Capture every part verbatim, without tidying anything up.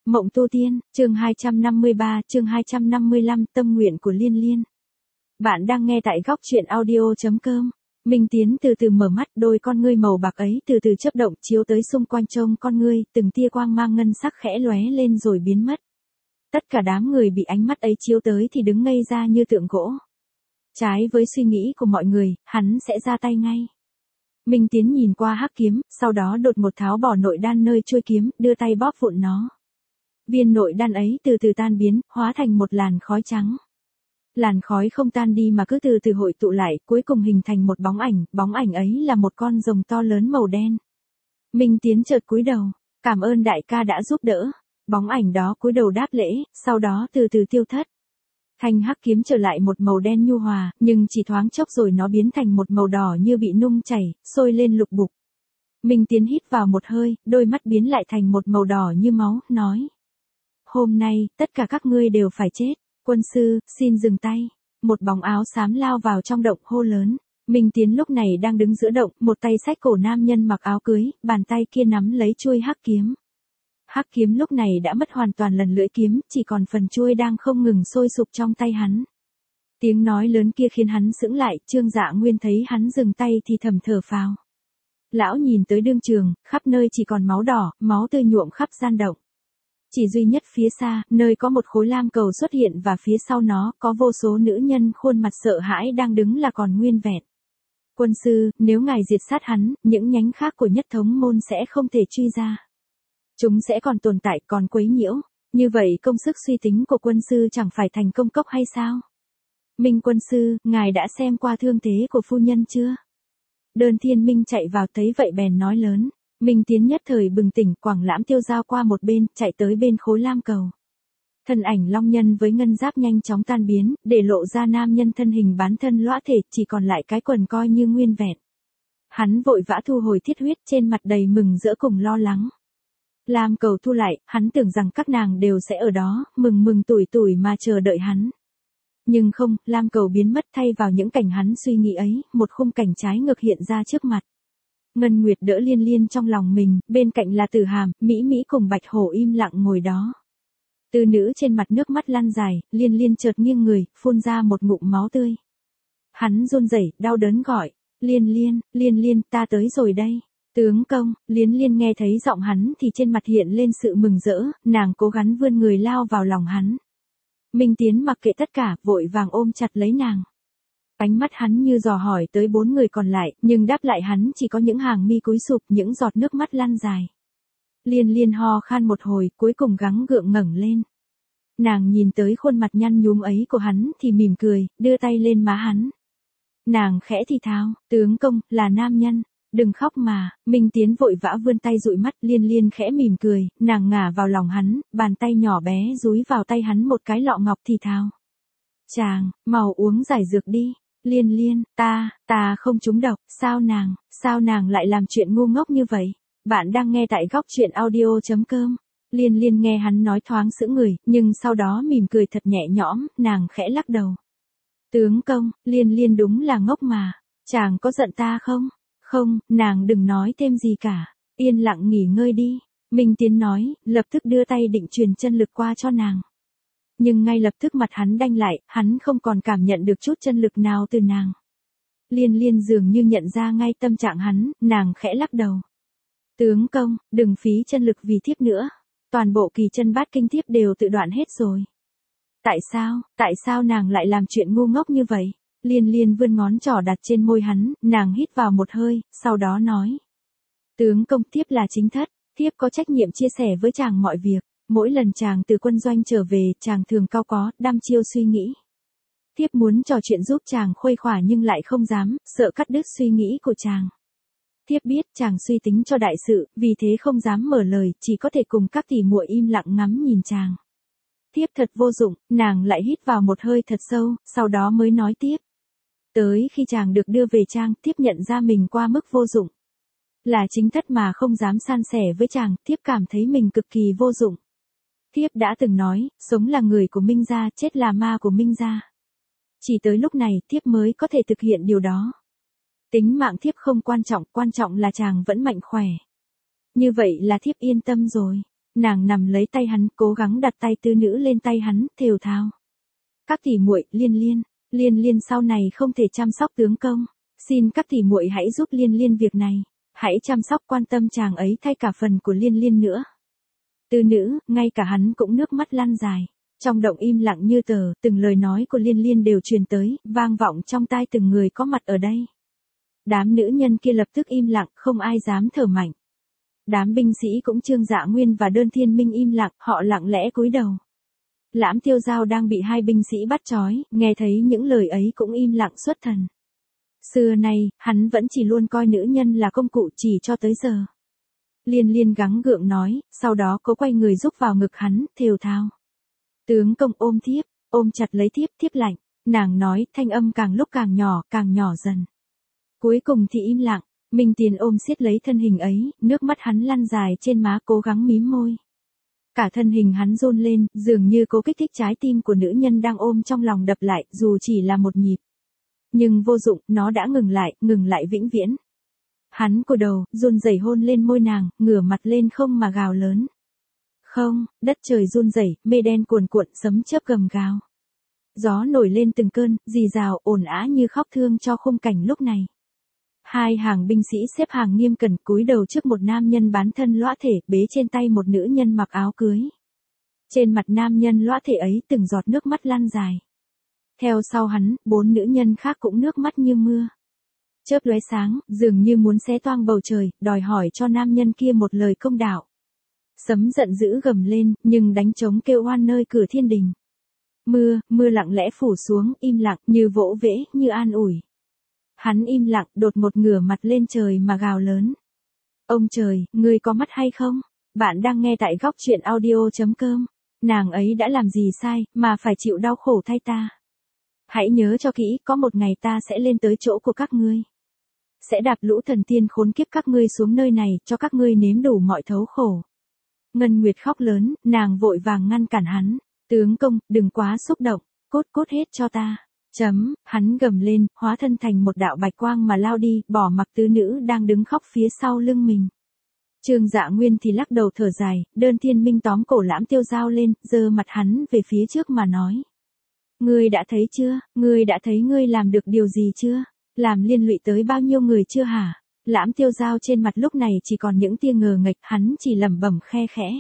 Mộng tu tiên, chương hai trăm năm mươi ba, chương hai trăm năm mươi lăm, tâm nguyện của Liên Liên. Bạn đang nghe tại góc truyện audio chấm com. Minh Tiến từ từ mở mắt, đôi con ngươi màu bạc ấy từ từ chớp động chiếu tới xung quanh trông con ngươi, từng tia quang mang ngân sắc khẽ lóe lên rồi biến mất. Tất cả đám người bị ánh mắt ấy chiếu tới thì đứng ngây ra như tượng gỗ. Trái với suy nghĩ của mọi người, hắn sẽ ra tay ngay. Minh Tiến nhìn qua hắc kiếm, sau đó đột một tháo bỏ nội đan nơi chuôi kiếm, đưa tay bóp vụn nó. Viên nội đan ấy từ từ tan biến, hóa thành một làn khói trắng. Làn khói không tan đi mà cứ từ từ hội tụ lại, cuối cùng hình thành một bóng ảnh, bóng ảnh ấy là một con rồng to lớn màu đen. Minh Tiến chợt cúi đầu, cảm ơn đại ca đã giúp đỡ. Bóng ảnh đó cúi đầu đáp lễ, sau đó từ từ tiêu thất. Thanh hắc kiếm trở lại một màu đen nhu hòa, nhưng chỉ thoáng chốc rồi nó biến thành một màu đỏ như bị nung chảy, sôi lên lục bục. Minh Tiến hít vào một hơi, đôi mắt biến lại thành một màu đỏ như máu, nói. Hôm nay, tất cả các ngươi đều phải chết. Quân sư, xin dừng tay. Một bóng áo xám lao vào trong động hô lớn. Minh Tiến lúc này đang đứng giữa động, một tay xách cổ nam nhân mặc áo cưới, bàn tay kia nắm lấy chuôi hắc kiếm. Hắc kiếm lúc này đã mất hoàn toàn lần lưỡi kiếm, chỉ còn phần chuôi đang không ngừng sôi sục trong tay hắn. Tiếng nói lớn kia khiến hắn sững lại, Trương Dạ Nguyên thấy hắn dừng tay thì thầm thở phào. Lão nhìn tới đương trường, khắp nơi chỉ còn máu đỏ, máu tươi nhuộm khắp gian động. Chỉ duy nhất phía xa, nơi có một khối lam cầu xuất hiện và phía sau nó có vô số nữ nhân khuôn mặt sợ hãi đang đứng là còn nguyên vẹn. Quân sư, nếu ngài diệt sát hắn, những nhánh khác của nhất thống môn sẽ không thể truy ra. Chúng sẽ còn tồn tại, còn quấy nhiễu. Như vậy công sức suy tính của quân sư chẳng phải thành công cốc hay sao? Minh quân sư, ngài đã xem qua thương thế của phu nhân chưa? Đơn Thiên Minh chạy vào thấy vậy bèn nói lớn. Minh Tiến nhất thời bừng tỉnh, Quảng Lãm tiêu dao qua một bên, chạy tới bên khối lam cầu. Thân ảnh long nhân với ngân giáp nhanh chóng tan biến, để lộ ra nam nhân thân hình bán thân lõa thể, chỉ còn lại cái quần coi như nguyên vẹn. Hắn vội vã thu hồi thiết huyết, trên mặt đầy mừng rỡ cùng lo lắng. Lam cầu thu lại, hắn tưởng rằng các nàng đều sẽ ở đó, mừng mừng tủi tủi mà chờ đợi hắn. Nhưng không, lam cầu biến mất, thay vào những cảnh hắn suy nghĩ ấy, một khung cảnh trái ngược hiện ra trước mặt. Ngân Nguyệt đỡ Liên Liên trong lòng mình, bên cạnh là Tử Hàm, Mỹ Mỹ cùng Bạch Hổ im lặng ngồi đó. Từ nữ trên mặt nước mắt lăn dài, Liên Liên chợt nghiêng người, phun ra một ngụm máu tươi. Hắn run rẩy, đau đớn gọi, Liên Liên, Liên Liên, ta tới rồi đây. Tướng công, Liên Liên nghe thấy giọng hắn thì trên mặt hiện lên sự mừng rỡ, nàng cố gắng vươn người lao vào lòng hắn. Minh Tiến mặc kệ tất cả, vội vàng ôm chặt lấy nàng. Ánh mắt hắn như dò hỏi tới bốn người còn lại, nhưng đáp lại hắn chỉ có những hàng mi cúi sụp, những giọt nước mắt lăn dài. Liên Liên ho khan một hồi, cuối cùng gắng gượng ngẩng lên. Nàng nhìn tới khuôn mặt nhăn nhúm ấy của hắn thì mỉm cười, đưa tay lên má hắn. Nàng khẽ thì thào, tướng công, là nam nhân, đừng khóc mà. Minh Tiến vội vã vươn tay dụi mắt, Liên Liên khẽ mỉm cười, nàng ngả vào lòng hắn, bàn tay nhỏ bé dúi vào tay hắn một cái lọ ngọc thì thào. Chàng, mau uống giải dược đi. Liên Liên, ta, ta không trúng độc, sao nàng, sao nàng lại làm chuyện ngu ngốc như vậy? Bạn đang nghe tại góc truyện audio chấm com. Liên Liên nghe hắn nói thoáng sững người, nhưng sau đó mỉm cười thật nhẹ nhõm, nàng khẽ lắc đầu. Tướng công, Liên Liên đúng là ngốc mà, chàng có giận ta không? Không, nàng đừng nói thêm gì cả, yên lặng nghỉ ngơi đi. Minh Tiến nói, lập tức đưa tay định truyền chân lực qua cho nàng. Nhưng ngay lập tức mặt hắn đanh lại, hắn không còn cảm nhận được chút chân lực nào từ nàng. Liên Liên dường như nhận ra ngay tâm trạng hắn, nàng khẽ lắc đầu. Tướng công, đừng phí chân lực vì thiếp nữa. Toàn bộ kỳ chân bát kinh thiếp đều tự đoạn hết rồi. Tại sao, tại sao nàng lại làm chuyện ngu ngốc như vậy? Liên Liên vươn ngón trỏ đặt trên môi hắn, nàng hít vào một hơi, sau đó nói. Tướng công, thiếp là chính thất, thiếp có trách nhiệm chia sẻ với chàng mọi việc. Mỗi lần chàng từ quân doanh trở về, chàng thường cau có, đăm chiêu suy nghĩ. Thiếp muốn trò chuyện giúp chàng khuây khỏa nhưng lại không dám, sợ cắt đứt suy nghĩ của chàng. Thiếp biết chàng suy tính cho đại sự, vì thế không dám mở lời, chỉ có thể cùng các tỷ muội im lặng ngắm nhìn chàng. Thiếp thật vô dụng, nàng lại hít vào một hơi thật sâu, sau đó mới nói tiếp. Tới khi chàng được đưa về trang, thiếp nhận ra mình qua mức vô dụng. Là chính thất mà không dám san sẻ với chàng, thiếp cảm thấy mình cực kỳ vô dụng. Thiếp đã từng nói, sống là người của Minh gia, chết là ma của Minh gia. Chỉ tới lúc này, thiếp mới có thể thực hiện điều đó. Tính mạng thiếp không quan trọng, quan trọng là chàng vẫn mạnh khỏe. Như vậy là thiếp yên tâm rồi. Nàng nằm lấy tay hắn, cố gắng đặt tay tứ nữ lên tay hắn, thều thào. Các tỷ muội, Liên Liên, Liên Liên sau này không thể chăm sóc tướng công, xin các tỷ muội hãy giúp Liên Liên việc này, hãy chăm sóc quan tâm chàng ấy thay cả phần của Liên Liên nữa. Tứ nữ, ngay cả hắn cũng nước mắt lăn dài. Trong động im lặng như tờ, từng lời nói của Liên Liên đều truyền tới, vang vọng trong tai từng người có mặt ở đây. Đám nữ nhân kia lập tức im lặng, không ai dám thở mạnh. Đám binh sĩ cũng Trương Dạ Nguyên và Đơn Thiên Minh im lặng, họ lặng lẽ cúi đầu. Lãm Tiêu Giao đang bị hai binh sĩ bắt trói, nghe thấy những lời ấy cũng im lặng xuất thần. Xưa nay, hắn vẫn chỉ luôn coi nữ nhân là công cụ chỉ cho tới giờ. Liên Liên gắng gượng nói, sau đó cô quay người rúc vào ngực hắn, thều thào. Tướng công ôm thiếp, ôm chặt lấy thiếp, thiếp lạnh, nàng nói, thanh âm càng lúc càng nhỏ, càng nhỏ dần. Cuối cùng thì im lặng, Minh Tiền ôm siết lấy thân hình ấy, nước mắt hắn lăn dài trên má cố gắng mím môi. Cả thân hình hắn run lên, dường như cố kích thích trái tim của nữ nhân đang ôm trong lòng đập lại, dù chỉ là một nhịp. Nhưng vô dụng, nó đã ngừng lại, ngừng lại vĩnh viễn. Hắn cúi đầu, run rẩy hôn lên môi nàng, ngửa mặt lên không mà gào lớn. Không, đất trời run rẩy, mây đen cuồn cuộn, sấm chớp gầm gào. Gió nổi lên từng cơn, rì rào, ồn ào như khóc thương cho khung cảnh lúc này. Hai hàng binh sĩ xếp hàng nghiêm cẩn cúi đầu trước một nam nhân bán thân lõa thể, bế trên tay một nữ nhân mặc áo cưới. Trên mặt nam nhân lõa thể ấy từng giọt nước mắt lăn dài. Theo sau hắn, bốn nữ nhân khác cũng nước mắt như mưa. Chớp lóe sáng, dường như muốn xé toang bầu trời, đòi hỏi cho nam nhân kia một lời công đạo. Sấm giận dữ gầm lên, nhưng đánh trống kêu oan nơi cửa thiên đình. Mưa, mưa lặng lẽ phủ xuống, im lặng, như vỗ vẽ, như an ủi. Hắn im lặng, đột một ngửa mặt lên trời mà gào lớn. Ông trời, ngươi có mắt hay không? Bạn đang nghe tại góc truyện audio chấm com. Nàng ấy đã làm gì sai, mà phải chịu đau khổ thay ta? Hãy nhớ cho kỹ, có một ngày ta sẽ lên tới chỗ của các ngươi. Sẽ đạp lũ thần tiên khốn kiếp các ngươi xuống nơi này, cho các ngươi nếm đủ mọi thấu khổ. Ngân Nguyệt khóc lớn, nàng vội vàng ngăn cản hắn. Tướng công, đừng quá xúc động, cốt cốt hết cho ta. Chấm, hắn gầm lên, hóa thân thành một đạo bạch quang mà lao đi, bỏ mặc tứ nữ đang đứng khóc phía sau lưng mình. Trương Dạ Nguyên thì lắc đầu thở dài, Đơn Thiên Minh tóm cổ Lãm Tiêu Giao lên, giơ mặt hắn về phía trước mà nói. Ngươi đã thấy chưa, ngươi đã thấy ngươi làm được điều gì chưa? Làm liên lụy tới bao nhiêu người chưa hả? Lãm Tiêu Giao trên mặt lúc này chỉ còn những tia ngờ nghệch, hắn chỉ lẩm bẩm khe khẽ.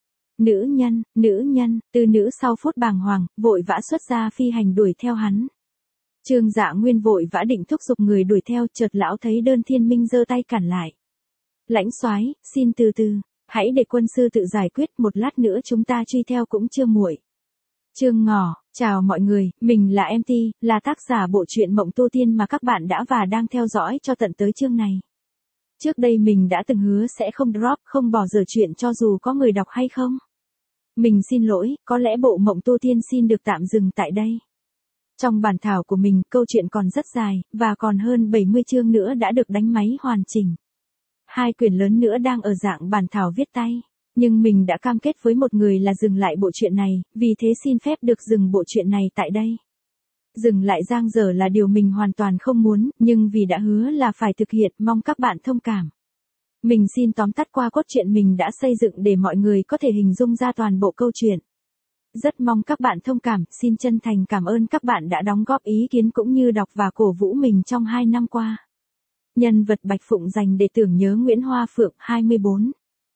Nữ nhân, nữ nhân, từ nữ sau phút bàng hoàng, vội vã xuất ra phi hành đuổi theo hắn. Trương Dạ Nguyên vội vã định thúc giục người đuổi theo, chợt lão thấy Đơn Thiên Minh giơ tay cản lại. Lãnh soái, xin từ từ, hãy để quân sư tự giải quyết, một lát nữa chúng ta truy theo cũng chưa muộn. Trương Ngỏ, chào mọi người, mình là em tê, là tác giả bộ truyện Mộng Tu Tiên mà các bạn đã và đang theo dõi cho tận tới chương này. Trước đây mình đã từng hứa sẽ không drop, không bỏ dở chuyện cho dù có người đọc hay không. Mình xin lỗi, có lẽ bộ Mộng Tu Tiên xin được tạm dừng tại đây. Trong bản thảo của mình, câu chuyện còn rất dài, và còn hơn bảy mươi chương nữa đã được đánh máy hoàn chỉnh. Hai quyển lớn nữa đang ở dạng bản thảo viết tay. Nhưng mình đã cam kết với một người là dừng lại bộ truyện này, vì thế xin phép được dừng bộ truyện này tại đây. Dừng lại giang dở là điều mình hoàn toàn không muốn, nhưng vì đã hứa là phải thực hiện, mong các bạn thông cảm. Mình xin tóm tắt qua cốt truyện mình đã xây dựng để mọi người có thể hình dung ra toàn bộ câu chuyện. Rất mong các bạn thông cảm, xin chân thành cảm ơn các bạn đã đóng góp ý kiến cũng như đọc và cổ vũ mình trong hai năm qua. Nhân vật Bạch Phụng dành để tưởng nhớ Nguyễn Hoa Phượng, hai mươi bốn.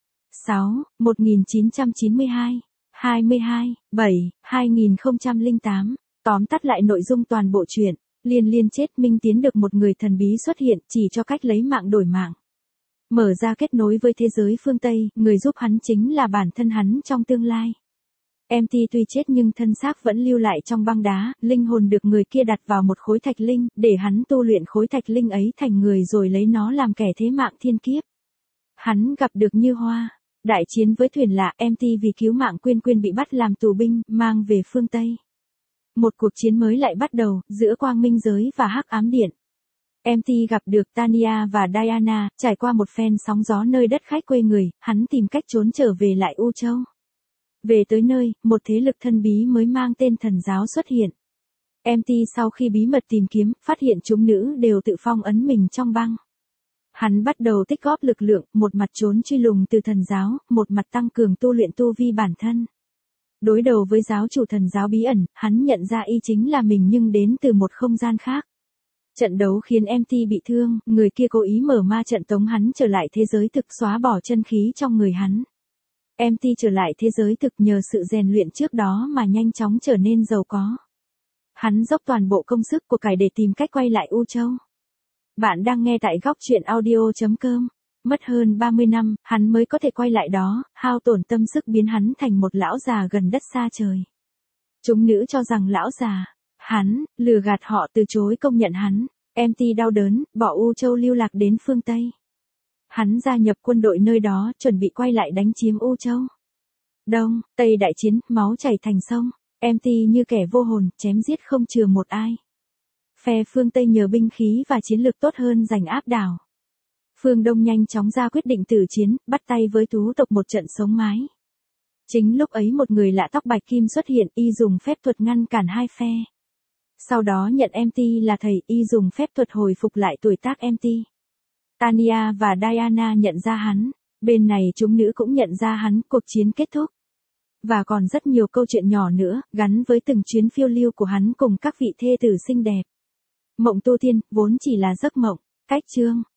sáu, một nghìn chín trăm chín mươi hai, hai mươi hai, bảy, hai nghìn không trăm lẻ tám. Tóm tắt lại nội dung toàn bộ truyện, Liên Liên chết, Minh Tiến được một người thần bí xuất hiện, chỉ cho cách lấy mạng đổi mạng. Mở ra kết nối với thế giới phương Tây, người giúp hắn chính là bản thân hắn trong tương lai. em tê tuy chết nhưng thân xác vẫn lưu lại trong băng đá, linh hồn được người kia đặt vào một khối thạch linh, để hắn tu luyện khối thạch linh ấy thành người rồi lấy nó làm kẻ thế mạng thiên kiếp. Hắn gặp được Như Hoa. Đại chiến với thuyền lạ, em tê vì cứu mạng Quyên Quyên bị bắt làm tù binh, mang về phương Tây. Một cuộc chiến mới lại bắt đầu, giữa Quang Minh Giới và Hắc Ám Điện. em tê gặp được Tania và Diana, trải qua một phen sóng gió nơi đất khách quê người, hắn tìm cách trốn trở về lại U Châu. Về tới nơi, một thế lực thân bí mới mang tên Thần Giáo xuất hiện. em tê sau khi bí mật tìm kiếm, phát hiện chúng nữ đều tự phong ấn mình trong băng. Hắn bắt đầu tích góp lực lượng, một mặt trốn truy lùng từ thần giáo, một mặt tăng cường tu luyện tu vi bản thân. Đối đầu với giáo chủ thần giáo bí ẩn, hắn nhận ra y chính là mình nhưng đến từ một không gian khác. Trận đấu khiến em tê bị thương, người kia cố ý mở ma trận tống hắn trở lại thế giới thực, xóa bỏ chân khí trong người hắn. em tê trở lại thế giới thực nhờ sự rèn luyện trước đó mà nhanh chóng trở nên giàu có. Hắn dốc toàn bộ công sức của cải để tìm cách quay lại U Châu. Bạn đang nghe tại góc truyện audio chấm com. Mất hơn ba mươi năm, hắn mới có thể quay lại đó, hao tổn tâm sức biến hắn thành một lão già gần đất xa trời. Chúng nữ cho rằng lão già, hắn, lừa gạt họ từ chối công nhận hắn. em tê đau đớn, bỏ U Châu lưu lạc đến phương Tây. Hắn gia nhập quân đội nơi đó, chuẩn bị quay lại đánh chiếm U Châu. Đông, Tây đại chiến, máu chảy thành sông. em tê như kẻ vô hồn, chém giết không chừa một ai. Phe phương Tây nhờ binh khí và chiến lược tốt hơn giành áp đảo. Phương Đông nhanh chóng ra quyết định tử chiến, bắt tay với thú tộc một trận sống mái. Chính lúc ấy một người lạ tóc bạch kim xuất hiện, y dùng phép thuật ngăn cản hai phe. Sau đó nhận em tê là thầy, y dùng phép thuật hồi phục lại tuổi tác em tê. Tanya và Diana nhận ra hắn, bên này chúng nữ cũng nhận ra hắn, cuộc chiến kết thúc. Và còn rất nhiều câu chuyện nhỏ nữa, gắn với từng chuyến phiêu lưu của hắn cùng các vị thê tử xinh đẹp. Mộng tu tiên, vốn chỉ là giấc mộng. Cách chương